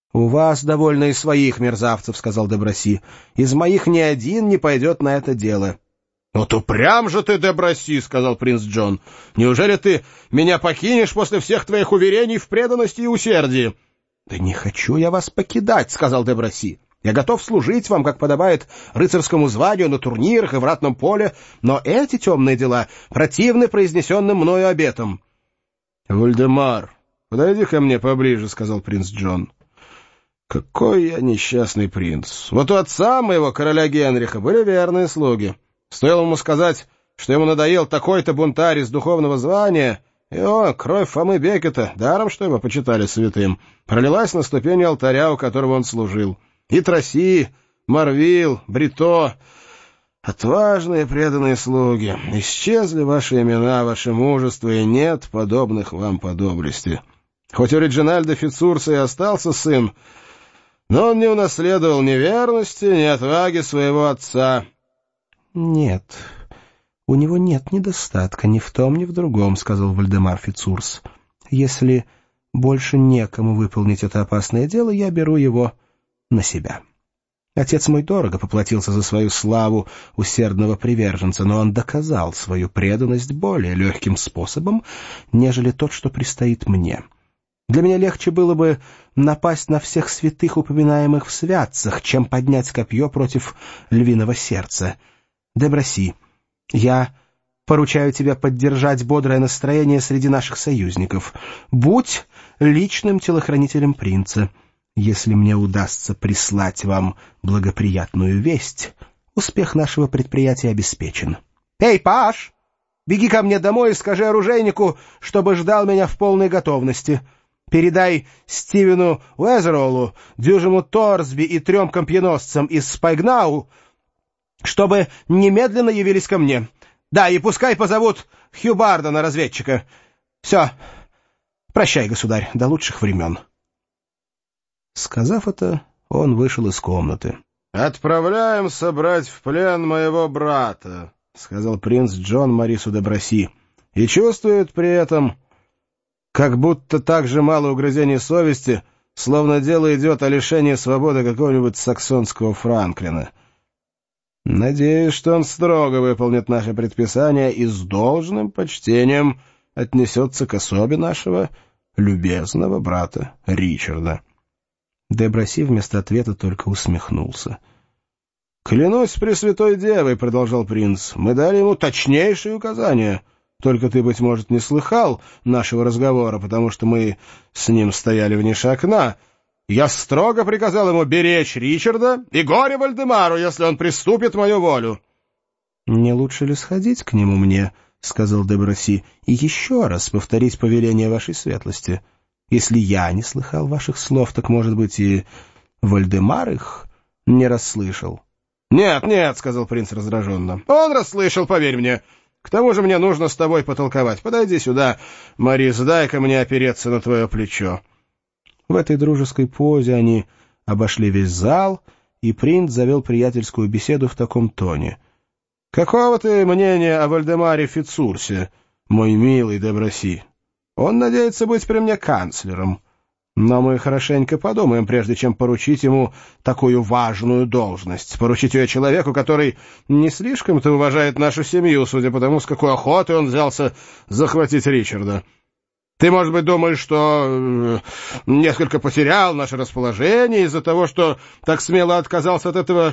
— У вас довольно и своих мерзавцев, — сказал де Браси. — Из моих ни один не пойдет на это дело. — Вот упрям же ты, де Браси, — сказал принц Джон. — Неужели ты меня покинешь после всех твоих уверений в преданности и усердии? — Да не хочу я вас покидать, — сказал де Браси. — Я готов служить вам, как подобает рыцарскому званию на турнирах и в ратном поле, но эти темные дела противны произнесенным мною обетам. — Вальдемар, подойди ко мне поближе, — сказал принц Джон. — Какой я несчастный принц! Вот у отца моего, короля Генриха, были верные слуги. Стоило ему сказать, что ему надоел такой-то бунтарь из духовного звания, и кровь Фомы Беккета, даром что его почитали святым, пролилась на ступени алтаря, у которого он служил. И Траси, Марвил, Брито, отважные преданные слуги, исчезли ваши имена, ваше мужество, и нет подобных вам по доблести. Хоть у Реджинальда Фицурса и остался сын, но он не унаследовал ни верности, ни отваги своего отца. — Нет, у него нет недостатка ни в том, ни в другом, — сказал Вальдемар Фицурс. — Если больше некому выполнить это опасное дело, я беру его на себя. Отец мой дорого поплатился за свою славу усердного приверженца, но он доказал свою преданность более легким способом, нежели тот, что предстоит мне. Для меня легче было бы напасть на всех святых, упоминаемых в святцах, чем поднять копье против львиного сердца. Де Браси, я поручаю тебе поддержать бодрое настроение среди наших союзников. Будь личным телохранителем принца. Если мне удастся прислать вам благоприятную весть, успех нашего предприятия обеспечен. Эй, паж, беги ко мне домой и скажи оружейнику, чтобы ждал меня в полной готовности. Передай Стивену Уэзеролу, дюжему Торсби и 3 копьеносцам из Спайгнау, чтобы немедленно явились ко мне. Да, и пускай позовут Хью Бардена, разведчика. Все. Прощай, государь, до лучших времен. Сказав это, он вышел из комнаты. — Отправляем собрать в плен моего брата, — сказал принц Джон Морису де Браси, — и чувствует при этом, как будто так же мало угрызений совести, словно дело идет о лишении свободы какого-нибудь саксонского Франклина. Надеюсь, что он строго выполнит наши предписания и с должным почтением отнесется к особе нашего любезного брата Ричарда. Де Браси вместо ответа только усмехнулся. — Клянусь Пресвятой Девой, — продолжал принц, — мы дали ему точнейшие указания. Только ты, быть может, не слыхал нашего разговора, потому что мы с ним стояли в нише окна. Я строго приказал ему беречь Ричарда и горе Вальдемару, если он приступит мою волю. — Не лучше ли сходить к нему мне, — сказал де Браси, — и еще раз повторить повеление вашей светлости? Если я не слыхал ваших слов, так, может быть, и Вальдемар их не расслышал. — Нет, нет, — сказал принц раздраженно, — он расслышал, поверь мне. К тому же мне нужно с тобой потолковать. Подойди сюда, Морис, дай-ка мне опереться на твое плечо. В этой дружеской позе они обошли весь зал, и принц завел приятельскую беседу в таком тоне. — Какого ты мнения о Вальдемаре Фицурсе, мой милый де Браси? Он надеется быть при мне канцлером, но мы хорошенько подумаем, прежде чем поручить ему такую важную должность, поручить ее человеку, который не слишком-то уважает нашу семью, судя по тому, с какой охотой он взялся захватить Ричарда. Ты, может быть, думаешь, что несколько потерял наше расположение из-за того, что так смело отказался от этого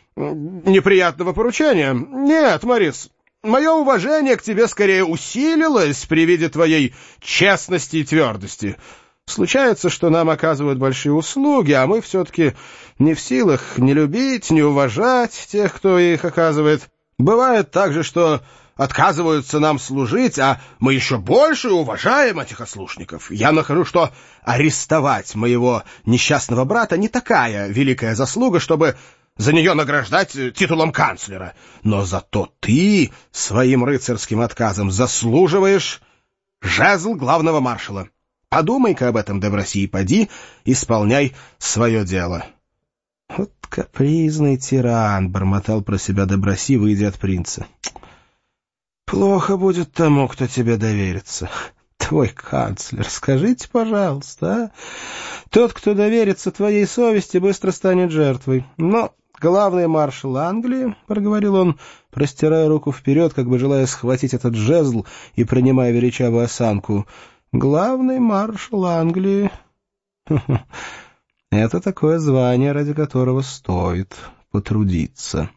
неприятного поручения? Нет, Морис. Мое уважение к тебе скорее усилилось при виде твоей честности и твердости. Случается, что нам оказывают большие услуги, а мы все-таки не в силах ни любить, ни уважать тех, кто их оказывает. Бывает также, что отказываются нам служить, а мы еще больше уважаем этих ослушников. Я нахожу, что арестовать моего несчастного брата не такая великая заслуга, чтобы за нее награждать титулом канцлера. Но зато ты своим рыцарским отказом заслуживаешь жезл главного маршала. Подумай-ка об этом, де Браси, и поди, исполняй свое дело. — Вот капризный тиран, — бормотал про себя де Браси, выйдя от принца. — Плохо будет тому, кто тебе доверится. твой канцлер, скажите, пожалуйста, а? Тот, кто доверится твоей совести, быстро станет жертвой. Но главный маршал Англии, — проговорил он, простирая руку вперед, как бы желая схватить этот жезл и принимая величавую осанку, — главный маршал Англии — это такое звание, ради которого стоит потрудиться.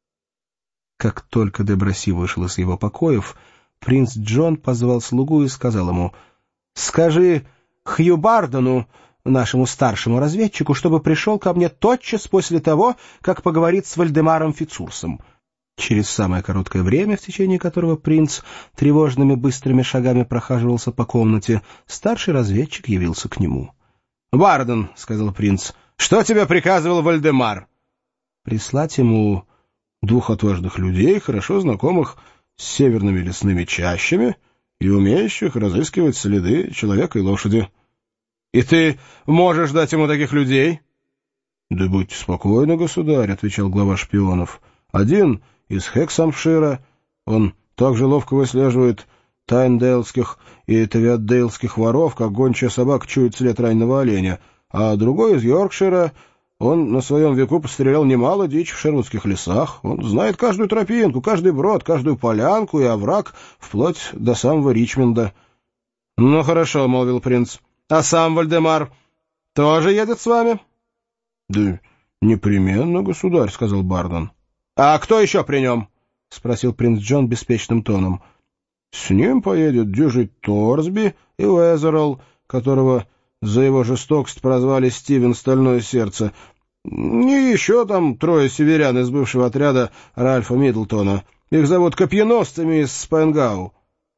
Как только де Браси вышел из его покоев, принц Джон позвал слугу и сказал ему: «Скажи Хью Бардену, нашему старшему разведчику, чтобы пришел ко мне тотчас после того, как поговорит с Вальдемаром Фицурсом». Через самое короткое время, в течение которого принц тревожными быстрыми шагами прохаживался по комнате, старший разведчик явился к нему. «Барден», — сказал принц, — «что тебе приказывал Вальдемар?» «Прислать ему 2 отважных людей, хорошо знакомых с северными лесными чащами и умеющих разыскивать следы человека и лошади». «И ты можешь дать ему таких людей?» «Да будьте спокойны, государь», — отвечал глава шпионов. «Один из Хексамшира, он также ловко выслеживает тайндейлских и тавиатдейлских воров, как гончая собака чует след раненого оленя, а другой из Йоркшира, он на своем веку пострелял немало дичь в шервудских лесах, он знает каждую тропинку, каждый брод, каждую полянку и овраг, вплоть до самого Ричмонда». «Ну, хорошо», — молвил принц. «А сам Вальдемар тоже едет с вами?» «Да непременно, государь», — сказал Барден. «А кто еще при нем?» — спросил принц Джон беспечным тоном. «С ним поедет дюжий Торсби и Уэзеролл, которого за его жестокость прозвали Стивен Стальное Сердце, и еще там 3 северян из бывшего отряда Ральфа Миддлтона. Их зовут копьеносцами из Спайнгау».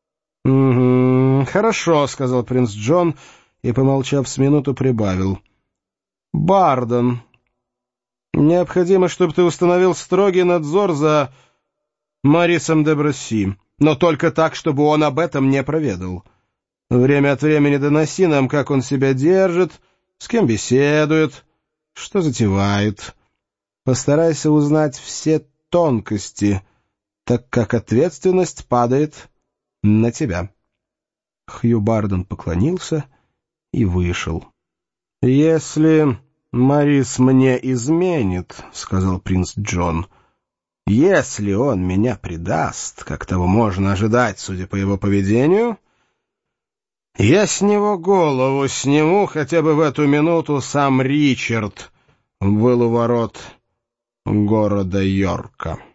«Хорошо», — сказал принц Джон и, помолчав с минуту, прибавил. «Барден, необходимо, чтобы ты установил строгий надзор за Марисом де Браси, но только так, чтобы он об этом не проведал. Время от времени доноси нам, как он себя держит, с кем беседует, что затевает. Постарайся узнать все тонкости, так как ответственность падает на тебя». Хью Барден поклонился и вышел. «Если Марис мне изменит, — сказал принц Джон, — если он меня предаст, как того можно ожидать, судя по его поведению, я с него голову сниму, хотя бы в эту минуту сам Ричард был у ворот города Йорка».